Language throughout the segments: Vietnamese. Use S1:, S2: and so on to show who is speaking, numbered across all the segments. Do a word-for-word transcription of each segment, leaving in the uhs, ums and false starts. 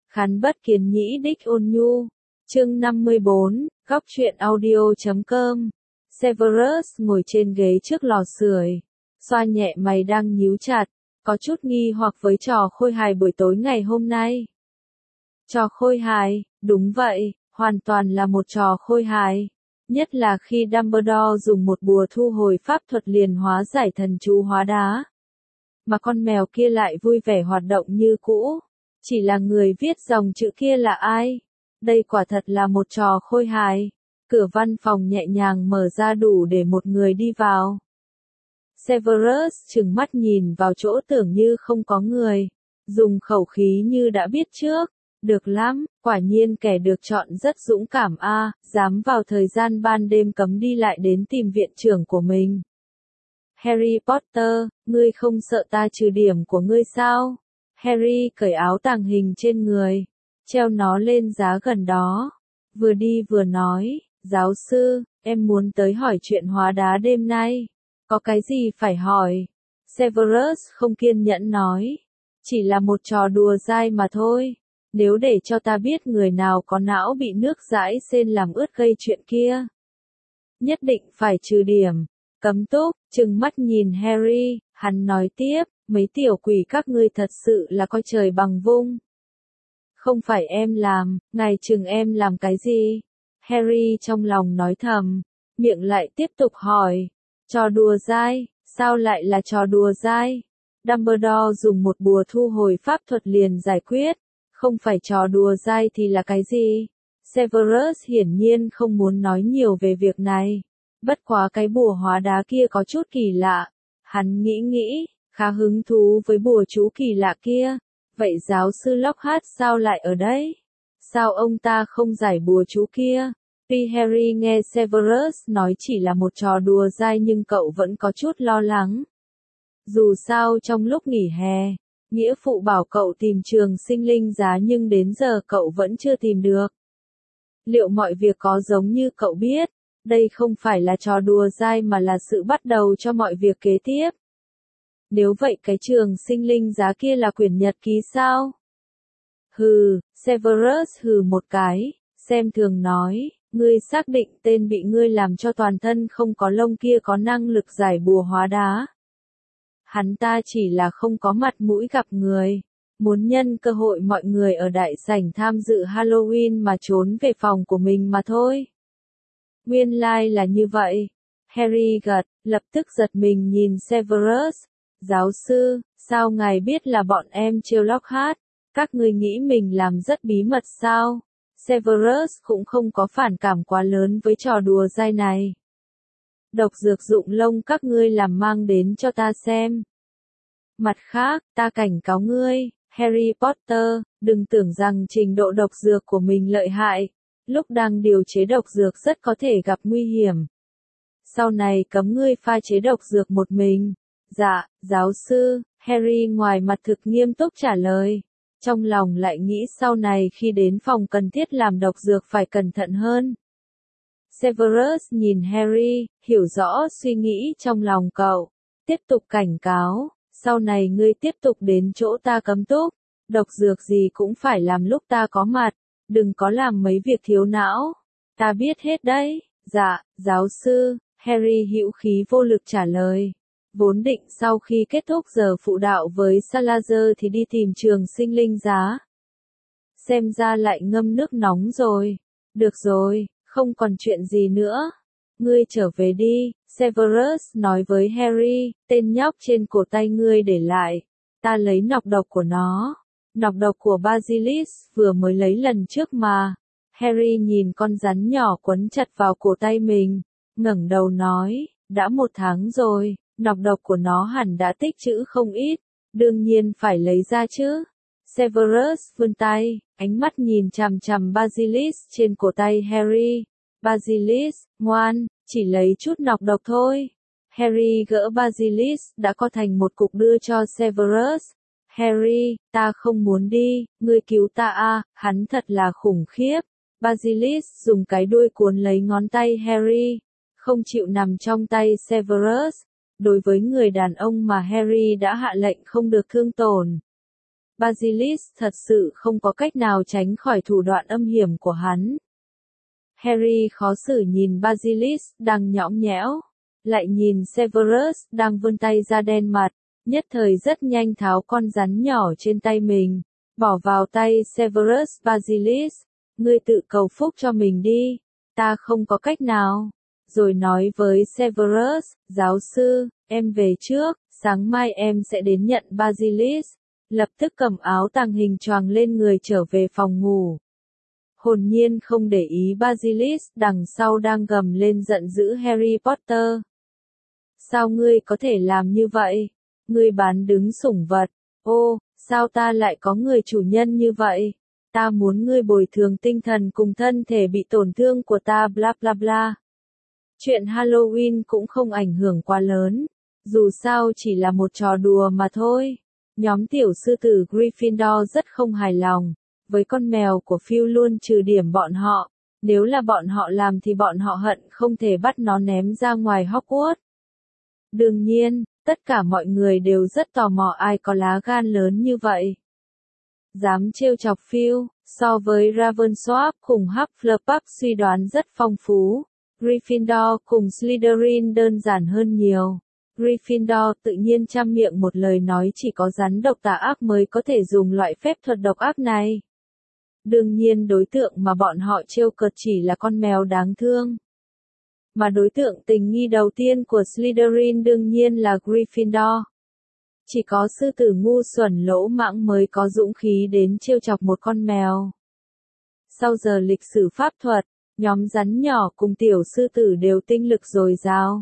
S1: Khán bất kiến nhĩ đích ôn nhu. Chương năm mươi bốn, góc truyện audio chấm com. Severus ngồi trên ghế trước lò sưởi, xoa nhẹ mày đang nhíu chặt, có chút nghi hoặc với trò khôi hài buổi tối ngày hôm nay. Trò khôi hài, đúng vậy, hoàn toàn là một trò khôi hài. Nhất là khi Dumbledore dùng một bùa thu hồi pháp thuật liền hóa giải thần chú hóa đá. Mà con mèo kia lại vui vẻ hoạt động như cũ. Chỉ là người viết dòng chữ kia là ai? Đây quả thật là một trò khôi hài. Cửa văn phòng nhẹ nhàng mở ra đủ để một người đi vào. Severus trừng mắt nhìn vào chỗ tưởng như không có người. Dùng khẩu khí như đã biết trước. Được lắm, quả nhiên kẻ được chọn rất dũng cảm a, dám vào thời gian ban đêm cấm đi lại đến tìm viện trưởng của mình. Harry Potter, ngươi không sợ ta trừ điểm của ngươi sao? Harry cởi áo tàng hình trên người, treo nó lên giá gần đó. Vừa đi vừa nói, giáo sư, em muốn tới hỏi chuyện hóa đá đêm nay. Có cái gì phải hỏi? Severus không kiên nhẫn nói. Chỉ là một trò đùa dai mà thôi. Nếu để cho ta biết người nào có não bị nước dãi sên làm ướt gây chuyện kia, nhất định phải trừ điểm. Cấm túc, trừng mắt nhìn Harry, hắn nói tiếp, mấy tiểu quỷ các ngươi thật sự là coi trời bằng vung. Không phải em làm, ngài trừng em làm cái gì? Harry trong lòng nói thầm, miệng lại tiếp tục hỏi, trò đùa dai, sao lại là trò đùa dai? Dumbledore dùng một bùa thu hồi pháp thuật liền giải quyết. Không phải trò đùa dai thì là cái gì? Severus hiển nhiên không muốn nói nhiều về việc này. Bất quá cái bùa hóa đá kia có chút kỳ lạ. Hắn nghĩ nghĩ, khá hứng thú với bùa chú kỳ lạ kia. Vậy giáo sư Lockhart sao lại ở đây? Sao ông ta không giải bùa chú kia? Tuy Harry nghe Severus nói chỉ là một trò đùa dai nhưng cậu vẫn có chút lo lắng. Dù sao trong lúc nghỉ hè, nghĩa phụ bảo cậu tìm trường sinh linh giá nhưng đến giờ cậu vẫn chưa tìm được. Liệu mọi việc có giống như cậu biết, đây không phải là trò đùa dai mà là sự bắt đầu cho mọi việc kế tiếp? Nếu vậy cái trường sinh linh giá kia là quyển nhật ký sao? Hừ, Severus hừ một cái, xem thường nói, ngươi xác định tên bị ngươi làm cho toàn thân không có lông kia có năng lực giải bùa hóa đá. Hắn ta chỉ là không có mặt mũi gặp người, muốn nhân cơ hội mọi người ở đại sảnh tham dự Halloween mà trốn về phòng của mình mà thôi. Nguyên lai like là như vậy. Harry gật, lập tức giật mình nhìn Severus. Giáo sư, sao ngài biết là bọn em trêu Lockhart? Các ngươi nghĩ mình làm rất bí mật sao? Severus cũng không có phản cảm quá lớn với trò đùa dai này. Độc dược dụng lông các ngươi làm mang đến cho ta xem. Mặt khác, ta cảnh cáo ngươi, Harry Potter, đừng tưởng rằng trình độ độc dược của mình lợi hại. Lúc đang điều chế độc dược rất có thể gặp nguy hiểm. Sau này cấm ngươi pha chế độc dược một mình. Dạ, giáo sư, Harry ngoài mặt thực nghiêm túc trả lời. Trong lòng lại nghĩ sau này khi đến phòng cần thiết làm độc dược phải cẩn thận hơn. Severus nhìn Harry, hiểu rõ suy nghĩ trong lòng cậu. Tiếp tục cảnh cáo, sau này ngươi tiếp tục đến chỗ ta cấm túc. Độc dược gì cũng phải làm lúc ta có mặt. Đừng có làm mấy việc thiếu não. Ta biết hết đấy. Dạ, giáo sư, Harry hữu khí vô lực trả lời. Vốn định sau khi kết thúc giờ phụ đạo với Salazar thì đi tìm trường sinh linh giá. Xem ra lại ngâm nước nóng rồi. Được rồi, không còn chuyện gì nữa. Ngươi trở về đi, Severus nói với Harry, tên nhóc trên cổ tay ngươi để lại. Ta lấy nọc độc của nó. Nọc độc của Basilisk vừa mới lấy lần trước mà. Harry nhìn con rắn nhỏ quấn chặt vào cổ tay mình, ngẩng đầu nói, đã một tháng rồi, nọc độc của nó hẳn đã tích trữ không ít, đương nhiên phải lấy ra chứ. Severus vươn tay, ánh mắt nhìn chằm chằm Basilisk trên cổ tay Harry. Basilisk, ngoan, chỉ lấy chút nọc độc thôi. Harry gỡ Basilisk đã co thành một cục đưa cho Severus. Harry, ta không muốn đi, ngươi cứu ta a, hắn thật là khủng khiếp. Basilisk dùng cái đuôi cuốn lấy ngón tay Harry, không chịu nằm trong tay Severus. Đối với người đàn ông mà Harry đã hạ lệnh không được thương tổn, Basilisk thật sự không có cách nào tránh khỏi thủ đoạn âm hiểm của hắn. Harry khó xử nhìn Basilisk đang nhõng nhẽo, lại nhìn Severus đang vươn tay ra đen mặt, nhất thời rất nhanh tháo con rắn nhỏ trên tay mình, bỏ vào tay Severus. Basilisk, ngươi tự cầu phúc cho mình đi, ta không có cách nào. Rồi nói với Severus, giáo sư, em về trước, sáng mai em sẽ đến nhận Basilisk. Lập tức cầm áo tàng hình choàng lên người trở về phòng ngủ. Hồn nhiên không để ý Basilisk đằng sau đang gầm lên giận dữ Harry Potter. Sao ngươi có thể làm như vậy? Ngươi bán đứng sủng vật. Ô, sao ta lại có người chủ nhân như vậy? Ta muốn ngươi bồi thường tinh thần cùng thân thể bị tổn thương của ta bla bla bla. Chuyện Halloween cũng không ảnh hưởng quá lớn. Dù sao chỉ là một trò đùa mà thôi. Nhóm tiểu sư tử Gryffindor rất không hài lòng. Với con mèo của Phil luôn trừ điểm bọn họ. Nếu là bọn họ làm thì bọn họ hận không thể bắt nó ném ra ngoài Hogwarts. Đương nhiên, tất cả mọi người đều rất tò mò ai có lá gan lớn như vậy. Dám trêu chọc Phil, so với Ravenclaw cùng Hufflepuff suy đoán rất phong phú. Gryffindor cùng Slytherin đơn giản hơn nhiều. Gryffindor tự nhiên trăm miệng một lời nói chỉ có rắn độc tà ác mới có thể dùng loại phép thuật độc ác này. Đương nhiên đối tượng mà bọn họ trêu cợt chỉ là con mèo đáng thương. Mà đối tượng tình nghi đầu tiên của Slytherin đương nhiên là Gryffindor. Chỉ có sư tử ngu xuẩn lỗ mãng mới có dũng khí đến trêu chọc một con mèo. Sau giờ lịch sử pháp thuật, nhóm rắn nhỏ cùng tiểu sư tử đều tinh lực dồi dào.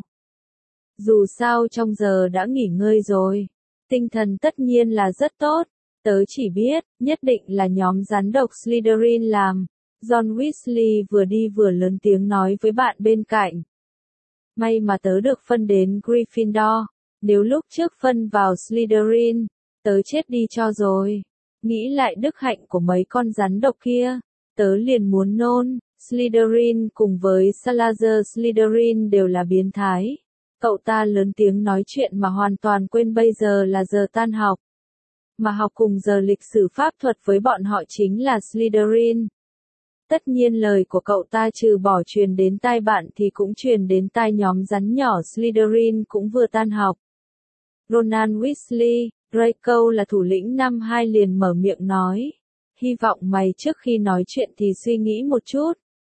S1: Dù sao trong giờ đã nghỉ ngơi rồi, tinh thần tất nhiên là rất tốt. Tớ chỉ biết, nhất định là nhóm rắn độc Slytherin làm. John Weasley vừa đi vừa lớn tiếng nói với bạn bên cạnh. May mà tớ được phân đến Gryffindor. Nếu lúc trước phân vào Slytherin, tớ chết đi cho rồi. Nghĩ lại đức hạnh của mấy con rắn độc kia, tớ liền muốn nôn. Slytherin cùng với Salazar Slytherin đều là biến thái. Cậu ta lớn tiếng nói chuyện mà hoàn toàn quên bây giờ là giờ tan học. Mà học cùng giờ lịch sử pháp thuật với bọn họ chính là Slytherin. Tất nhiên lời của cậu ta trừ bỏ truyền đến tai bạn thì cũng truyền đến tai nhóm rắn nhỏ Slytherin cũng vừa tan học. Ronald Weasley, Draco là thủ lĩnh năm hai liền mở miệng nói. Hy vọng mày trước khi nói chuyện thì suy nghĩ một chút.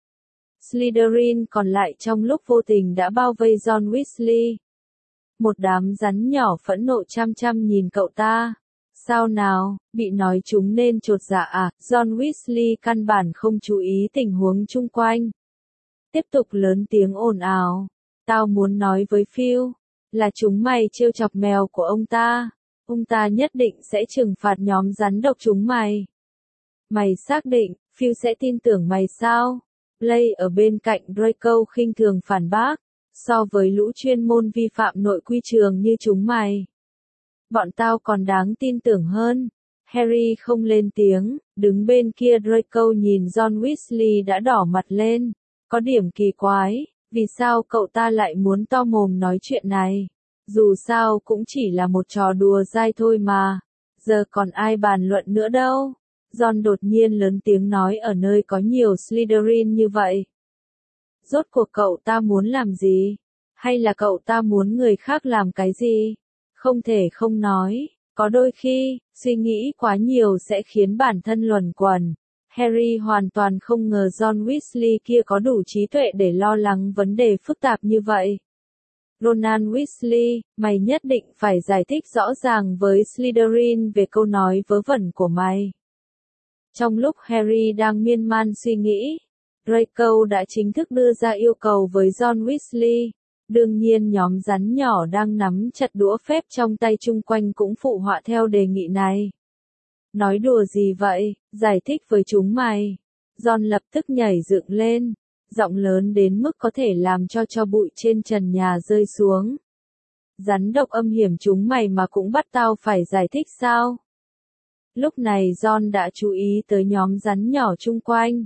S1: Slytherin còn lại trong lúc vô tình đã bao vây John Weasley. Một đám rắn nhỏ phẫn nộ chăm chăm nhìn cậu ta. Sao nào, bị nói chúng nên chột dạ à? John Weasley căn bản không chú ý tình huống chung quanh. Tiếp tục lớn tiếng ồn ào. Tao muốn nói với Phil, là chúng mày trêu chọc mèo của ông ta. Ông ta nhất định sẽ trừng phạt nhóm rắn độc chúng mày. Mày xác định, Phil sẽ tin tưởng mày sao? Play ở bên cạnh Draco khinh thường phản bác. So với lũ chuyên môn vi phạm nội quy trường như chúng mày, bọn tao còn đáng tin tưởng hơn. Harry không lên tiếng, đứng bên kia Draco nhìn John Weasley đã đỏ mặt lên. Có điểm kỳ quái, vì sao cậu ta lại muốn to mồm nói chuyện này? Dù sao cũng chỉ là một trò đùa dai thôi mà. Giờ còn ai bàn luận nữa đâu. John đột nhiên lớn tiếng nói ở nơi có nhiều Slytherin như vậy. Rốt cuộc cậu ta muốn làm gì? Hay là cậu ta muốn người khác làm cái gì? Không thể không nói, có đôi khi, suy nghĩ quá nhiều sẽ khiến bản thân luẩn quẩn. Harry hoàn toàn không ngờ John Weasley kia có đủ trí tuệ để lo lắng vấn đề phức tạp như vậy. Ronald Weasley, mày nhất định phải giải thích rõ ràng với Slytherin về câu nói vớ vẩn của mày. Trong lúc Harry đang miên man suy nghĩ, Draco đã chính thức đưa ra yêu cầu với John Weasley. Đương nhiên nhóm rắn nhỏ đang nắm chặt đũa phép trong tay chung quanh cũng phụ họa theo đề nghị này. Nói đùa gì vậy, giải thích với chúng mày. John lập tức nhảy dựng lên, giọng lớn đến mức có thể làm cho tro bụi trên trần nhà rơi xuống. Rắn độc âm hiểm chúng mày mà cũng bắt tao phải giải thích sao? Lúc này John đã chú ý tới nhóm rắn nhỏ chung quanh.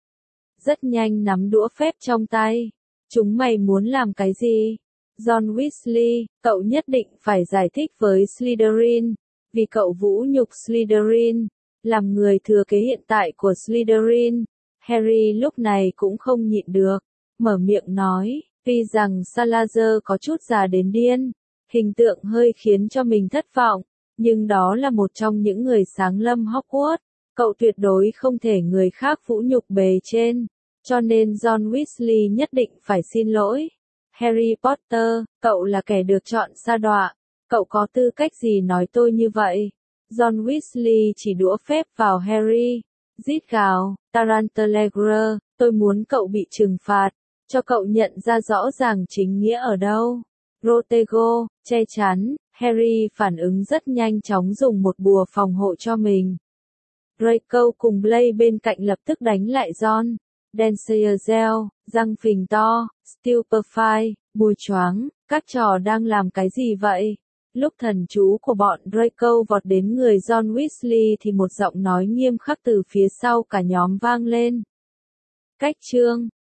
S1: Rất nhanh nắm đũa phép trong tay. Chúng mày muốn làm cái gì? John Weasley, cậu nhất định phải giải thích với Slytherin. vì cậu vũ nhục Slytherin, làm người thừa kế hiện tại của Slytherin. Harry lúc này cũng không nhịn được, mở miệng nói, tuy rằng Salazar có chút già đến điên, hình tượng hơi khiến cho mình thất vọng, nhưng đó là một trong những người sáng lâm Hogwarts, cậu tuyệt đối không thể người khác vũ nhục bề trên, cho nên John Weasley nhất định phải xin lỗi. Harry Potter, cậu là kẻ được chọn sa đọa, cậu có tư cách gì nói tôi như vậy? John Weasley chỉ đũa phép vào Harry, rít gào, Tarantellegre, tôi muốn cậu bị trừng phạt, cho cậu nhận ra rõ ràng chính nghĩa ở đâu. Protego, che chắn, Harry phản ứng rất nhanh chóng dùng một bùa phòng hộ cho mình. Draco cùng Blaise bên cạnh lập tức đánh lại John. Dancerzel, răng phình to, Stupefy, mùi choáng, các trò đang làm cái gì vậy? Lúc thần chú của bọn Draco vọt đến người John Weasley thì một giọng nói nghiêm khắc từ phía sau cả nhóm vang lên. Cách chương